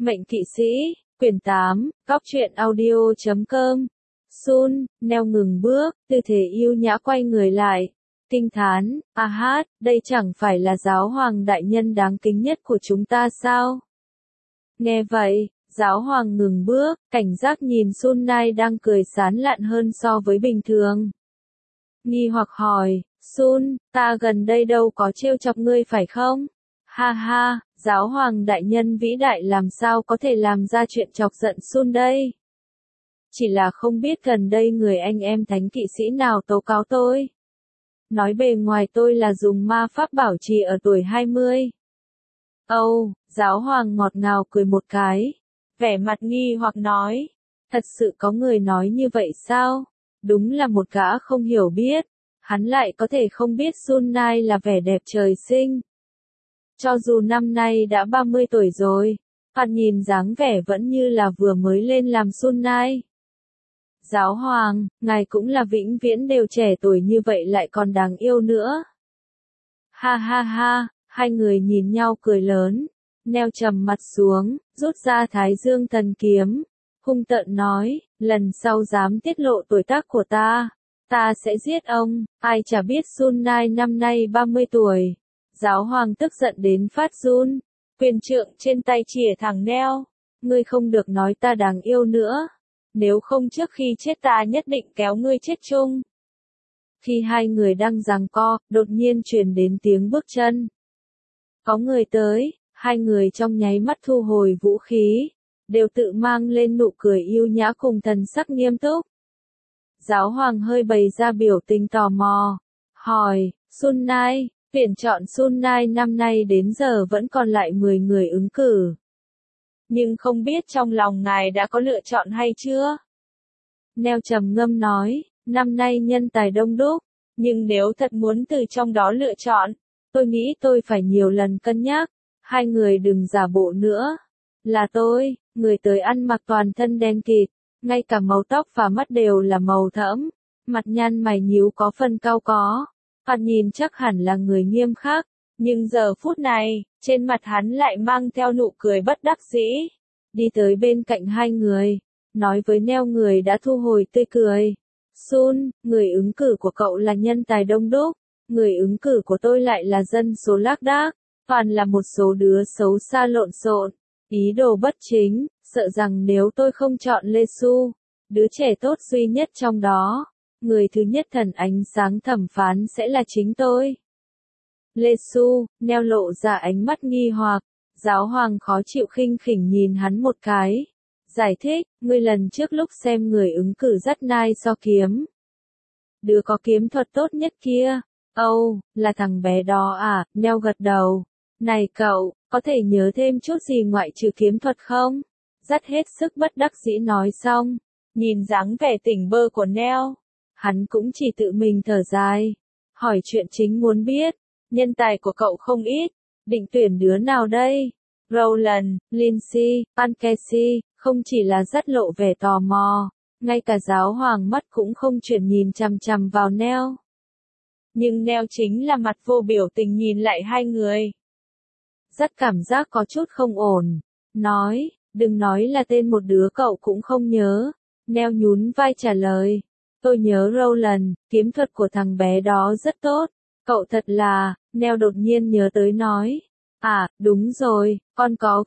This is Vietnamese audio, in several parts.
Mệnh kỵ sĩ, quyển 8, Cóc truyện audio.com. Sun, neo ngừng bước, tư thế yêu nhã quay người lại. Kinh thán, đây chẳng phải là giáo hoàng đại nhân đáng kính nhất của chúng ta sao? Nghe vậy, giáo hoàng ngừng bước, cảnh giác nhìn Sun Nai đang cười sán lạn hơn so với bình thường. Nghi hoặc hỏi, Sun, ta gần đây đâu có trêu chọc ngươi phải không? Ha ha, giáo hoàng đại nhân vĩ đại làm sao có thể làm ra chuyện chọc giận Sun đây? Chỉ là không biết gần đây người anh em thánh kỵ sĩ nào tố cáo tôi. Nói bề ngoài tôi là dùng ma pháp bảo trì ở tuổi 20. Giáo hoàng ngọt ngào cười một cái. Vẻ mặt nghi hoặc nói. Thật sự có người nói như vậy sao? Đúng là một gã không hiểu biết. Hắn lại có thể không biết Sun Nai là vẻ đẹp trời sinh. Cho dù năm nay đã 30 tuổi rồi, hắn nhìn dáng vẻ vẫn như là vừa mới lên làm Sun Nai. Giáo hoàng, ngài cũng là vĩnh viễn đều trẻ tuổi như vậy lại còn đáng yêu nữa. Ha ha ha, hai người nhìn nhau cười lớn. Neo trầm mặt xuống, rút ra Thái Dương thần kiếm. Hung tợn nói, lần sau dám tiết lộ tuổi tác của ta sẽ giết ông. Ai chả biết Sun Nai năm nay 30 tuổi. Giáo hoàng tức giận đến phát run. Quyền trượng trên tay chìa thẳng Neo. Ngươi không được nói ta đáng yêu nữa. Nếu không trước khi chết ta nhất định kéo ngươi chết chung. Khi hai người đang giằng co, đột nhiên truyền đến tiếng bước chân. Có người tới, hai người trong nháy mắt thu hồi vũ khí, đều tự mang lên nụ cười yêu nhã cùng thần sắc nghiêm túc. Giáo hoàng hơi bày ra biểu tình tò mò, hỏi, Sun Nai, tuyển chọn Sun Nai năm nay đến giờ vẫn còn lại 10 người ứng cử. Nhưng không biết trong lòng ngài đã có lựa chọn hay chưa? Neo trầm ngâm nói, năm nay nhân tài đông đúc, nhưng nếu thật muốn từ trong đó lựa chọn, tôi nghĩ tôi phải nhiều lần cân nhắc. Hai người đừng giả bộ nữa. Là tôi, người tới ăn mặc toàn thân đen kịt, ngay cả màu tóc và mắt đều là màu thẫm, mặt nhăn mày nhíu có phần cau có. Hắn nhìn chắc hẳn là người nghiêm khắc, nhưng giờ phút này, trên mặt hắn lại mang theo nụ cười bất đắc dĩ. Đi tới bên cạnh hai người, nói với Neo người đã thu hồi tươi cười. Sun, người ứng cử của cậu là nhân tài đông đúc, người ứng cử của tôi lại là dân số lác đác, toàn là một số đứa xấu xa lộn xộn, ý đồ bất chính, sợ rằng nếu tôi không chọn Lê Su, đứa trẻ tốt duy nhất trong đó, người thứ nhất thần ánh sáng thẩm phán sẽ là chính tôi. Lê Su, Neo lộ ra ánh mắt nghi hoặc, giáo hoàng khó chịu khinh khỉnh nhìn hắn một cái. Giải thích, ngươi lần trước lúc xem người ứng cử dắt nai so kiếm. Đứa có kiếm thuật tốt nhất kia. Là thằng bé đó à, Neo gật đầu. Này cậu, có thể nhớ thêm chút gì ngoại trừ kiếm thuật không? Dắt hết sức bất đắc dĩ nói xong. Nhìn dáng vẻ tỉnh bơ của Neo. Hắn cũng chỉ tự mình thở dài. Hỏi chuyện chính muốn biết. Nhân tài của cậu không ít. Định tuyển đứa nào đây? Rowland, Lindsay, Pankesi, không chỉ là dắt lộ vẻ tò mò, ngay cả giáo hoàng mắt cũng không chuyển nhìn chằm chằm vào Neo. Nhưng Neo chính là mặt vô biểu tình nhìn lại hai người. Dắt cảm giác có chút không ổn. Nói, đừng nói là tên một đứa cậu cũng không nhớ. Neo nhún vai trả lời. Tôi nhớ Rowland, kiếm thuật của thằng bé đó rất tốt. Cậu thật là, Neo đột nhiên nhớ tới nói. Đúng rồi, con có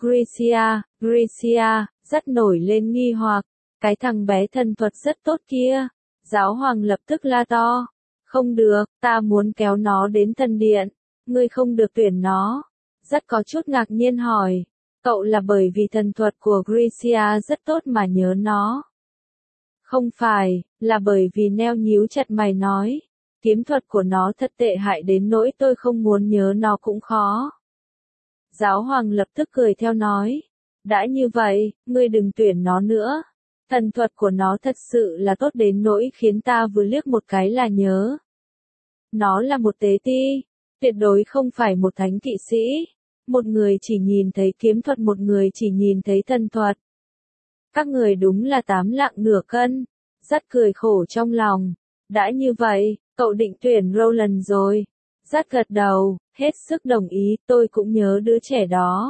Gracia, rất nổi lên nghi hoặc. Cái thằng bé thần thuật rất tốt kia. Giáo hoàng lập tức la to. Không được, ta muốn kéo nó đến thần điện. Ngươi không được tuyển nó. Rất có chút ngạc nhiên hỏi. Cậu là bởi vì thần thuật của Gracia rất tốt mà nhớ nó. Không phải, là bởi vì Neo nhíu chặt mày nói. Kiếm thuật của nó thật tệ hại đến nỗi tôi không muốn nhớ nó cũng khó. Giáo hoàng lập tức cười theo nói. Đã như vậy, ngươi đừng tuyển nó nữa. Thần thuật của nó thật sự là tốt đến nỗi khiến ta vừa liếc một cái là nhớ. Nó là một tế ti, tuyệt đối không phải một thánh kỵ sĩ. Một người chỉ nhìn thấy kiếm thuật, một người chỉ nhìn thấy thần thuật. Các người đúng là 8 lạng nửa cân. Dắt cười khổ trong lòng. Đã như vậy, cậu định tuyển Rowland rồi. Dắt gật đầu, hết sức đồng ý, tôi cũng nhớ đứa trẻ đó.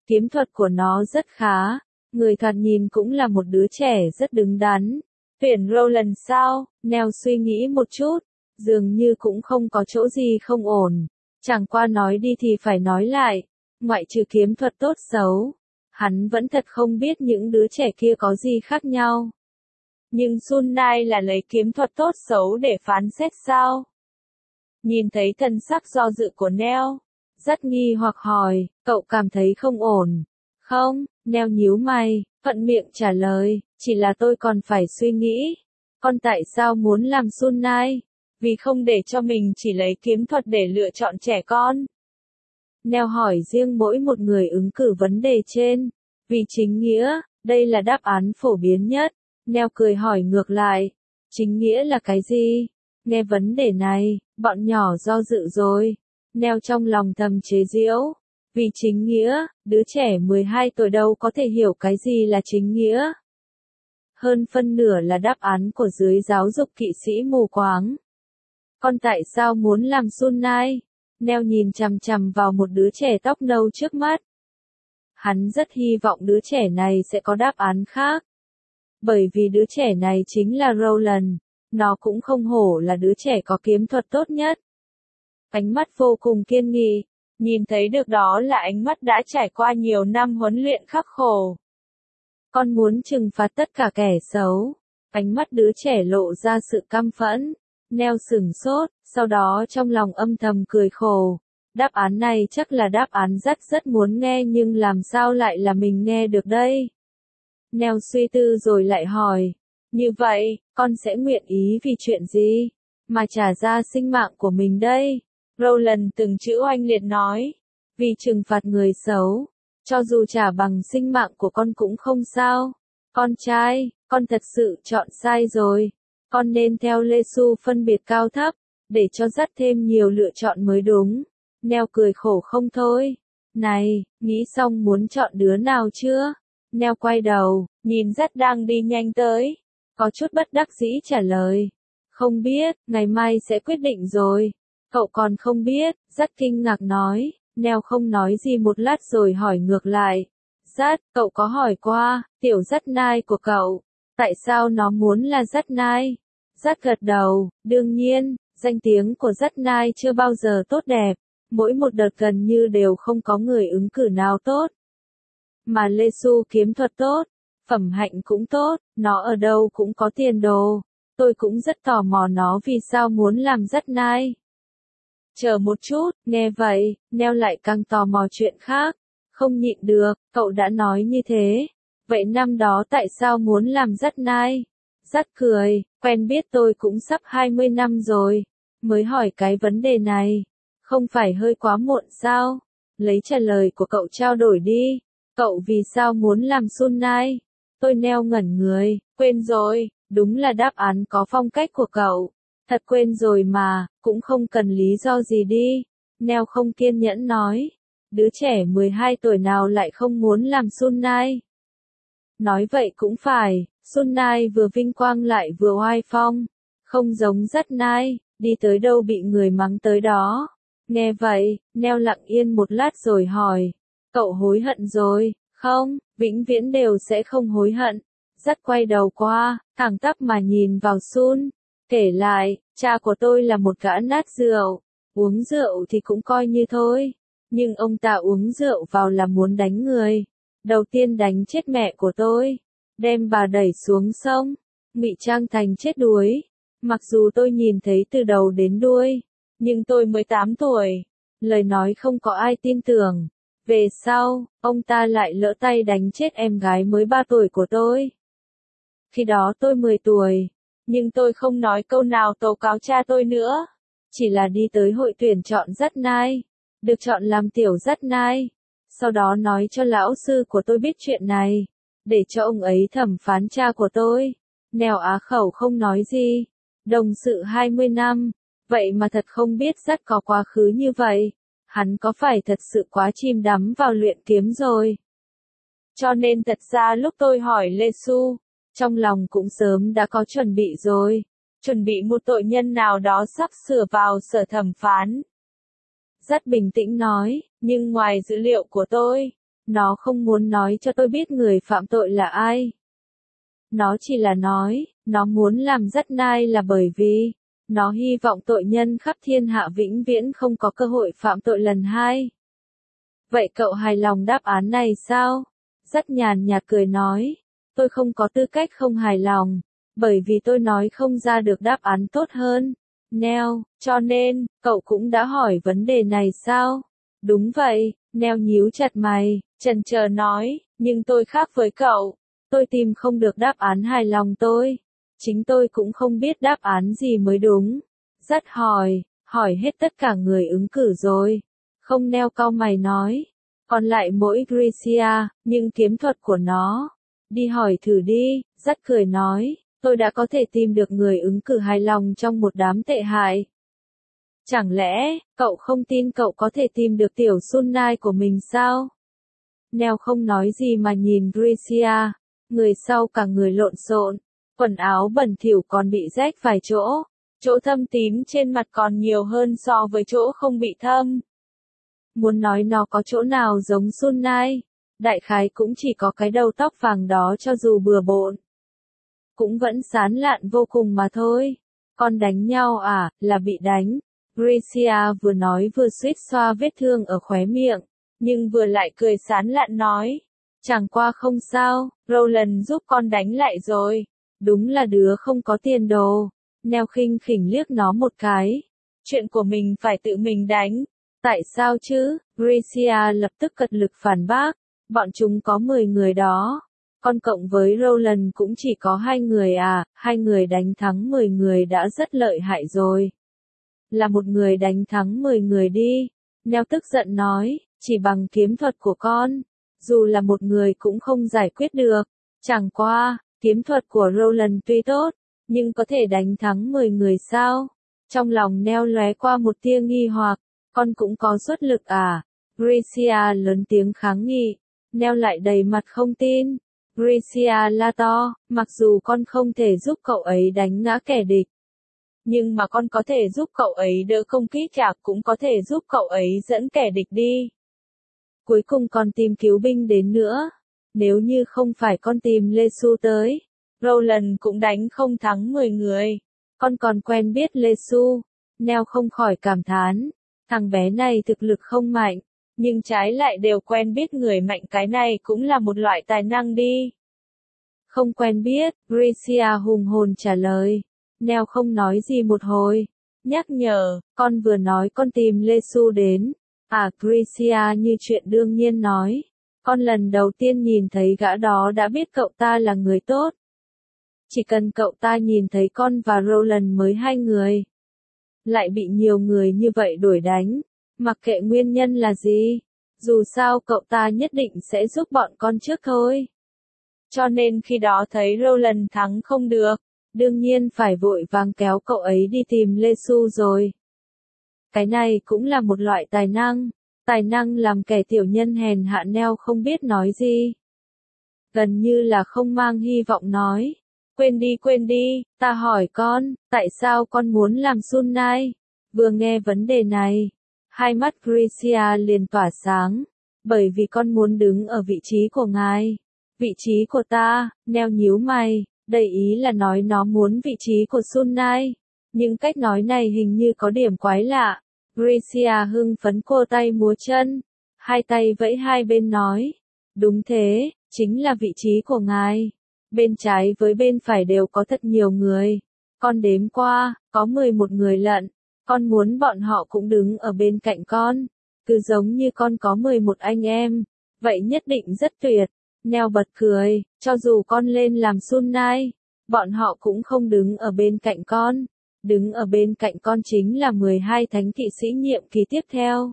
Kiếm thuật của nó rất khá, người thoạt nhìn cũng là một đứa trẻ rất đứng đắn. Tuyển Roland sao? Nell suy nghĩ một chút, dường như cũng không có chỗ gì không ổn. Chẳng qua nói đi thì phải nói lại, ngoại trừ kiếm thuật tốt xấu, hắn vẫn thật không biết những đứa trẻ kia có gì khác nhau. Nhưng Sun Nai là lấy kiếm thuật tốt xấu để phán xét sao? Nhìn thấy thần sắc do dự của Nell, rất nghi hoặc hỏi, cậu cảm thấy không ổn. Không, Nell nhíu mày, thuận miệng trả lời, chỉ là tôi còn phải suy nghĩ. Con tại sao muốn làm Sun Nai? Vì không để cho mình chỉ lấy kiếm thuật để lựa chọn trẻ con. Nell hỏi riêng mỗi một người ứng cử vấn đề trên. Vì chính nghĩa, đây là đáp án phổ biến nhất. Nell cười hỏi ngược lại, chính nghĩa là cái gì? Nghe vấn đề này, bọn nhỏ do dự rồi. Nell trong lòng thầm chế giễu. Vì chính nghĩa, đứa trẻ 12 tuổi đâu có thể hiểu cái gì là chính nghĩa. Hơn phân nửa là đáp án của dưới giáo dục kỵ sĩ mù quáng. Con tại sao muốn làm Sun Nai? Nell nhìn chằm chằm vào một đứa trẻ tóc nâu trước mắt. Hắn rất hy vọng đứa trẻ này sẽ có đáp án khác. Bởi vì đứa trẻ này chính là Roland, nó cũng không hổ là đứa trẻ có kiếm thuật tốt nhất. Ánh mắt vô cùng kiên nghị, nhìn thấy được đó là ánh mắt đã trải qua nhiều năm huấn luyện khắc khổ. Con muốn trừng phạt tất cả kẻ xấu. Ánh mắt đứa trẻ lộ ra sự căm phẫn. Nell sửng sốt, sau đó trong lòng âm thầm cười khổ. Đáp án này chắc là đáp án rất muốn nghe nhưng làm sao lại là mình nghe được đây? Nell suy tư rồi lại hỏi. Như vậy, con sẽ nguyện ý vì chuyện gì? Mà trả ra sinh mạng của mình đây? Roland từng chữ oanh liệt nói. Vì trừng phạt người xấu. Cho dù trả bằng sinh mạng của con cũng không sao. Con trai, con thật sự chọn sai rồi. Con nên theo Lê Su phân biệt cao thấp, để cho dắt thêm nhiều lựa chọn mới đúng. Nell cười khổ không thôi. Này, nghĩ xong muốn chọn đứa nào chưa? Nell quay đầu, nhìn dắt đang đi nhanh tới. Có chút bất đắc dĩ trả lời. Không biết, ngày mai sẽ quyết định rồi. Cậu còn không biết, dắt kinh ngạc nói. Nell không nói gì một lát rồi hỏi ngược lại. Dắt, cậu có hỏi qua, tiểu dắt nai của cậu, tại sao nó muốn là dắt nai? Dắt gật đầu, đương nhiên, danh tiếng của dắt nai chưa bao giờ tốt đẹp, mỗi một đợt gần như đều không có người ứng cử nào tốt. Mà Lê Su kiếm thuật tốt, phẩm hạnh cũng tốt, nó ở đâu cũng có tiền đồ. Tôi cũng rất tò mò nó vì sao muốn làm dắt nai. Chờ một chút, nghe vậy, Nell lại càng tò mò chuyện khác. Không nhịn được, cậu đã nói như thế. Vậy năm đó tại sao muốn làm dắt nai? Dắt cười, quen biết tôi cũng sắp 20 năm rồi. Mới hỏi cái vấn đề này. Không phải hơi quá muộn sao? Lấy trả lời của cậu trao đổi đi. Cậu vì sao muốn làm Sun Nai? Tôi Nell ngẩn người, quên rồi, đúng là đáp án có phong cách của cậu. Thật quên rồi mà, cũng không cần lý do gì đi. Nell không kiên nhẫn nói. Đứa trẻ 12 tuổi nào lại không muốn làm Sun Nai? Nói vậy cũng phải, Sun Nai vừa vinh quang lại vừa oai phong. Không giống dắt nai, đi tới đâu bị người mắng tới đó. Nghe vậy, Nell lặng yên một lát rồi hỏi. Cậu hối hận rồi, không, vĩnh viễn đều sẽ không hối hận. Dắt quay đầu qua, thẳng tắp mà nhìn vào Sun. Kể lại, cha của tôi là một gã nát rượu. Uống rượu thì cũng coi như thôi. Nhưng ông ta uống rượu vào là muốn đánh người. Đầu tiên đánh chết mẹ của tôi. Đem bà đẩy xuống sông. Ngụy trang thành chết đuối. Mặc dù tôi nhìn thấy từ đầu đến đuôi. Nhưng tôi mới 8 tuổi. Lời nói không có ai tin tưởng. Về sau, ông ta lại lỡ tay đánh chết em gái mới 3 tuổi của tôi. Khi đó tôi 10 tuổi. Nhưng tôi không nói câu nào tố cáo cha tôi nữa. Chỉ là đi tới hội tuyển chọn dắt nai. Được chọn làm tiểu dắt nai. Sau đó nói cho lão sư của tôi biết chuyện này. Để cho ông ấy thẩm phán cha của tôi. Nèo á khẩu không nói gì. Đồng sự 20 năm. Vậy mà thật không biết dắt có quá khứ như vậy. Hắn có phải thật sự quá chìm đắm vào luyện kiếm rồi. Cho nên thật ra lúc tôi hỏi Lê Su, trong lòng cũng sớm đã có chuẩn bị rồi. Chuẩn bị một tội nhân nào đó sắp sửa vào sở thẩm phán. Rất bình tĩnh nói, nhưng ngoài dữ liệu của tôi, Nó không muốn nói cho tôi biết người phạm tội là ai. Nó chỉ là nói, nó muốn làm rất nai là bởi vì, nó hy vọng tội nhân khắp thiên hạ vĩnh viễn không có cơ hội phạm tội lần hai. Vậy cậu hài lòng đáp án này sao? Rất nhàn nhạt cười nói, tôi không có tư cách không hài lòng, bởi vì tôi nói không ra được đáp án tốt hơn. Neil, cho nên, cậu cũng đã hỏi vấn đề này sao? Đúng vậy, Neil nhíu chặt mày, chần chờ nói, nhưng tôi khác với cậu. Tôi tìm không được đáp án hài lòng tôi. Chính tôi cũng không biết đáp án gì mới đúng. Rất hỏi hết tất cả người ứng cử rồi. Không, Neil cau mày nói. Còn lại mỗi Gracia, nhưng kiếm thuật của nó. Đi hỏi thử đi, rất cười nói. Tôi đã có thể tìm được người ứng cử hài lòng trong một đám tệ hại. Chẳng lẽ, cậu không tin cậu có thể tìm được tiểu Sunai của mình sao? Neil không nói gì mà nhìn Gracia. Người sau cả người lộn xộn, quần áo bẩn thỉu còn bị rách vài chỗ. Chỗ thâm tím trên mặt còn nhiều hơn so với chỗ không bị thâm. Muốn nói nó có chỗ nào giống Sunai, đại khái cũng chỉ có cái đầu tóc vàng đó cho dù bừa bộn. Cũng vẫn sán lạn vô cùng mà thôi. Con đánh nhau à, là bị đánh. Gracia vừa nói vừa suýt xoa vết thương ở khóe miệng, nhưng vừa lại cười sán lạn nói. Chẳng qua không sao, Roland giúp con đánh lại rồi. Đúng là đứa không có tiền đồ. Neil khinh khỉnh liếc nó một cái. Chuyện của mình phải tự mình đánh. Tại sao chứ? Gracia lập tức cật lực phản bác. Bọn chúng có 10 người đó. Con cộng với Roland cũng chỉ có 2 người à, 2 người đánh thắng 10 người đã rất lợi hại rồi. Là một người đánh thắng 10 người đi. Neil tức giận nói, chỉ bằng kiếm thuật của con. Dù là một người cũng không giải quyết được. Chẳng qua, kiếm thuật của Roland tuy tốt, nhưng có thể đánh thắng 10 người sao? Trong lòng Neil lóe qua một tia nghi hoặc, con cũng có xuất lực à? Gracia lớn tiếng kháng nghị. Neil lại đầy mặt không tin. Gracia la to, mặc dù con không thể giúp cậu ấy đánh ngã kẻ địch. Nhưng mà con có thể giúp cậu ấy đỡ công kích chạc, cũng có thể giúp cậu ấy dẫn kẻ địch đi. Cuối cùng còn tìm cứu binh đến nữa. Nếu như không phải con tìm Lê Su tới, Roland cũng đánh không thắng 10 người. Con còn quen biết Lê Su. Neil không khỏi cảm thán. Thằng bé này thực lực không mạnh, nhưng trái lại đều quen biết người mạnh, cái này cũng là một loại tài năng đi. Không quen biết, Gracia hùng hồn trả lời. Neil không nói gì một hồi. Nhắc nhở, con vừa nói con tìm Lê Su đến. À, Gracia như chuyện đương nhiên nói. Con lần đầu tiên nhìn thấy gã đó đã biết cậu ta là người tốt. Chỉ cần cậu ta nhìn thấy con và Roland mới 2 người. Lại bị nhiều người như vậy đuổi đánh. Mặc kệ nguyên nhân là gì. Dù sao cậu ta nhất định sẽ giúp bọn con trước thôi. Cho nên khi đó thấy Roland thắng không được, đương nhiên phải vội vàng kéo cậu ấy đi tìm Lê Su rồi. Cái này cũng là một loại tài năng. Tài năng làm kẻ tiểu nhân hèn hạ. Neil không biết nói gì. Gần như là không mang hy vọng nói. Quên đi, ta hỏi con, tại sao con muốn làm Sunai? Vừa nghe vấn đề này, hai mắt Gracia liền tỏa sáng. Bởi vì con muốn đứng ở vị trí của ngài. Vị trí của ta, Neil nhíu mày, đầy ý là nói nó muốn vị trí của Sunai. Nhưng cách nói này hình như có điểm quái lạ. Gracia hưng phấn cô tay múa chân, hai tay vẫy hai bên nói. Đúng thế, chính là vị trí của ngài. Bên trái với bên phải đều có thật nhiều người. Con đếm qua, có 11 người lận. Con muốn bọn họ cũng đứng ở bên cạnh con. Cứ giống như con có 11 anh em. Vậy nhất định rất tuyệt. Neil bật cười, cho dù con lên làm Sunai, bọn họ cũng không đứng ở bên cạnh con. Đứng ở bên cạnh con chính là 12 thánh kỵ sĩ nhiệm kỳ tiếp theo.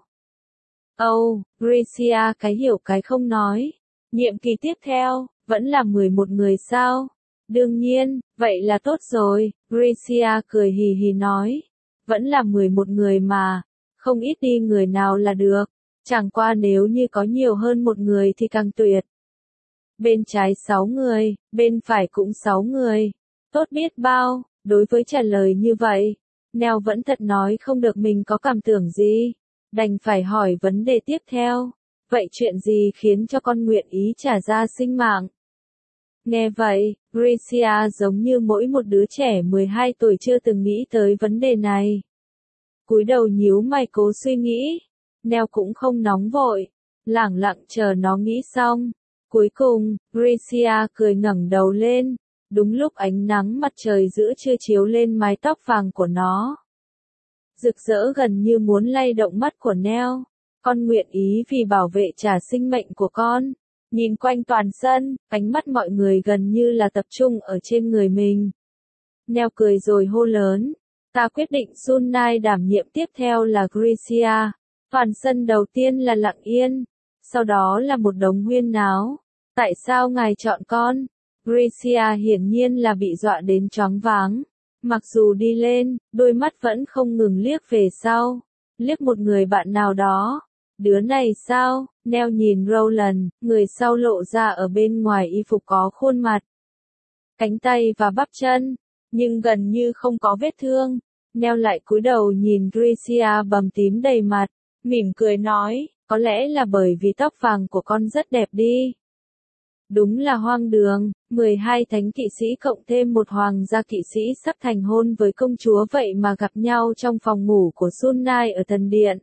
Gracia cái hiểu cái không nói. Nhiệm kỳ tiếp theo, vẫn là 11 người sao? Đương nhiên, vậy là tốt rồi, Gracia cười hì hì nói. Vẫn là 11 người mà, không ít đi người nào là được. Chẳng qua nếu như có nhiều hơn một người thì càng tuyệt. Bên trái 6 người, bên phải cũng 6 người. Tốt biết bao. Đối với trả lời như vậy, Neil vẫn thật nói không được mình có cảm tưởng gì. Đành phải hỏi vấn đề tiếp theo. Vậy chuyện gì khiến cho con nguyện ý trả ra sinh mạng? Nghe vậy, Gracia giống như mỗi một đứa trẻ 12 tuổi chưa từng nghĩ tới vấn đề này. Cúi đầu nhíu mày cố suy nghĩ. Neo cũng không nóng vội, lẳng lặng chờ nó nghĩ xong. Cuối cùng, Gracia cười ngẩng đầu lên, đúng lúc ánh nắng mặt trời giữa trưa chiếu lên mái tóc vàng của nó. Rực rỡ gần như muốn lay động mắt của Neo. Con nguyện ý vì bảo vệ trả sinh mệnh của con. Nhìn quanh toàn sân, ánh mắt mọi người gần như là tập trung ở trên người mình. Neo cười rồi hô lớn. Ta quyết định Sun Nai đảm nhiệm tiếp theo là Gracia. Toàn sân đầu tiên là lặng yên. Sau đó là một đống huyên náo. Tại sao ngài chọn con? Gracia hiển nhiên là bị dọa đến choáng váng. Mặc dù đi lên, đôi mắt vẫn không ngừng liếc về sau. Liếc một người bạn nào đó. Đứa này sao? Neo nhìn Roland, người sau lộ ra ở bên ngoài y phục có khuôn mặt, cánh tay và bắp chân, nhưng gần như không có vết thương. Neo lại cúi đầu nhìn Gracia bầm tím đầy mặt, mỉm cười nói, có lẽ là bởi vì tóc vàng của con rất đẹp đi. Đúng là hoang đường, 12 thánh kỵ sĩ cộng thêm một hoàng gia kỵ sĩ sắp thành hôn với công chúa vậy mà gặp nhau trong phòng ngủ của Sun Nai ở thần điện.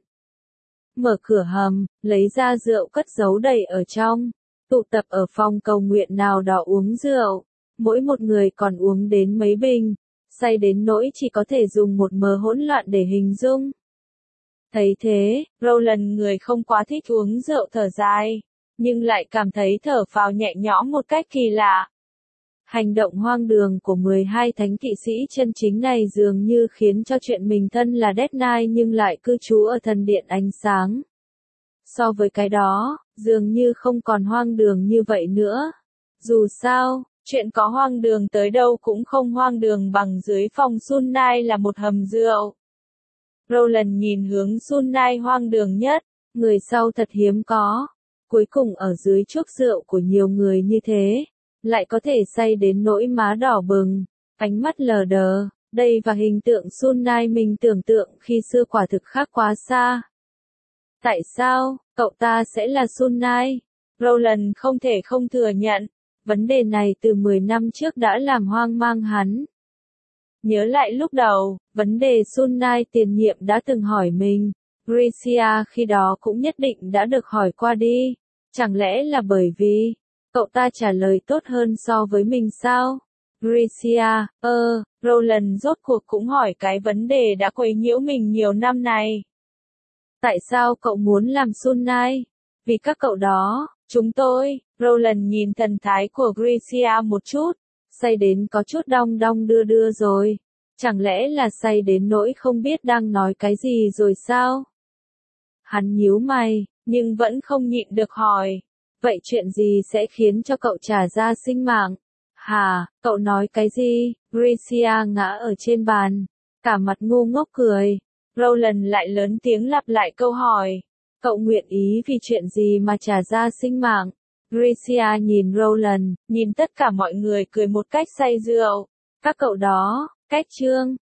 Mở cửa hầm, lấy ra rượu cất giấu đầy ở trong, tụ tập ở phòng cầu nguyện nào đó uống rượu, mỗi một người còn uống đến mấy bình, say đến nỗi chỉ có thể dùng một mớ hỗn loạn để hình dung. Thấy thế, Roland người không quá thích uống rượu thở dài, nhưng lại cảm thấy thở phào nhẹ nhõm một cách kỳ lạ. Hành động hoang đường của 12 thánh kỵ sĩ chân chính này dường như khiến cho chuyện mình thân là Death Knight nhưng lại cư trú ở thần điện ánh sáng. So với cái đó, dường như không còn hoang đường như vậy nữa. Dù sao, chuyện có hoang đường tới đâu cũng không hoang đường bằng dưới phòng Sun Nai là một hầm rượu. Roland nhìn hướng Sun Nai hoang đường nhất, người sau thật hiếm có. Cuối cùng ở dưới chuốc rượu của nhiều người như thế, lại có thể say đến nỗi má đỏ bừng, ánh mắt lờ đờ. Đây và hình tượng Sun Nai mình tưởng tượng khi xưa quả thực khác quá xa. Tại sao, cậu ta sẽ là Sun Nai? Roland không thể không thừa nhận, vấn đề này từ 10 năm trước đã làm hoang mang hắn. Nhớ lại lúc đầu, vấn đề Sun Nai tiền nhiệm đã từng hỏi mình, Gracia khi đó cũng nhất định đã được hỏi qua đi. Chẳng lẽ là bởi vì cậu ta trả lời tốt hơn so với mình sao? Gracia, Roland rốt cuộc cũng hỏi cái vấn đề đã quấy nhiễu mình nhiều năm này. Tại sao cậu muốn làm Sun Nai? Vì các cậu đó, chúng tôi. Roland nhìn thần thái của Gracia một chút, say đến có chút đong đong đưa đưa rồi. Chẳng lẽ là say đến nỗi không biết đang nói cái gì rồi sao? Hắn nhíu mày, nhưng vẫn không nhịn được hỏi. Vậy chuyện gì sẽ khiến cho cậu trả ra sinh mạng? Hả, cậu nói cái gì? Gracia ngã ở trên bàn, cả mặt ngu ngốc cười. Roland lại lớn tiếng lặp lại câu hỏi. Cậu nguyện ý vì chuyện gì mà trả ra sinh mạng? Gracia nhìn Roland, nhìn tất cả mọi người cười một cách say rượu. Các cậu đó, cách chương.